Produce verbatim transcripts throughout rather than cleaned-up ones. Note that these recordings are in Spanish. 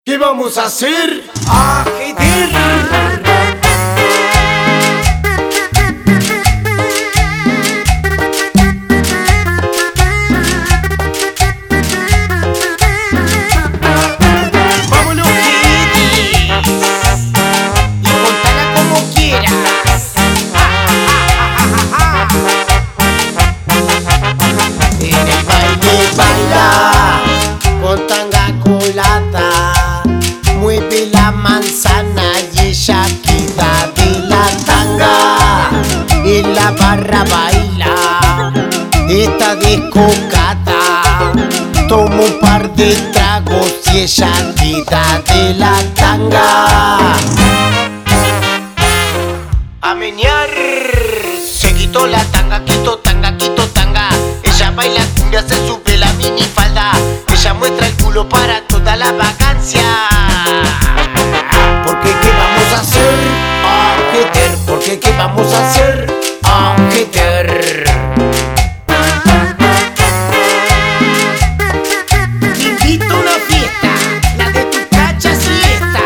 ¿Qué vamos a hacer? ¡Ajeter! Mueve la manzana y ella quita de la tanga. En la barra baila esta descocata. Toma un par de tragos y ella quita de la tanga. A menear. Se quitó la tanga, quitó tanga, quitó tanga. Ella baila cumbia, se sube la minifalda. Ella muestra el culo para toda la vacancia. ¿Por qué qué vamos a hacer? Ajeter. ¿Por qué qué vamos a hacer? Ajeter. Te invito a una fiesta, la de tu cacha siesta.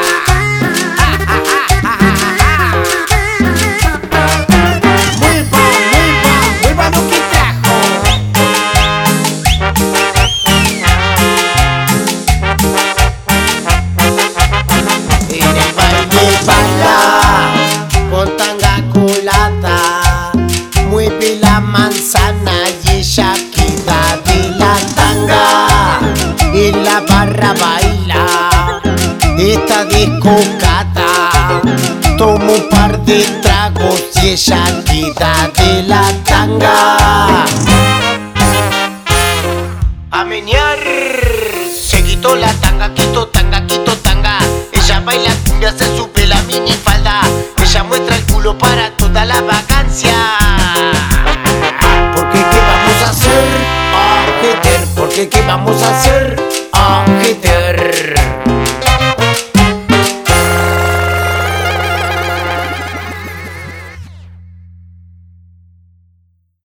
Mueva, mueva, mueva lo que trajo. En el baile baila con tanga colada. Mueve la manzana y ella quita de la tanga. En la barra baila esta descocata. Toma un par de tragos y ella quita de la tanga. A menear. Se quitó la tanga, quitó tanga, quitó tanga. Ella baila cumbia, se sube la minifalda. Ella muestra el culo para toda la vacancia. ¿Por qué qué vamos a hacer? Ajeter. ¿Por qué qué vamos a hacer? Ajeter.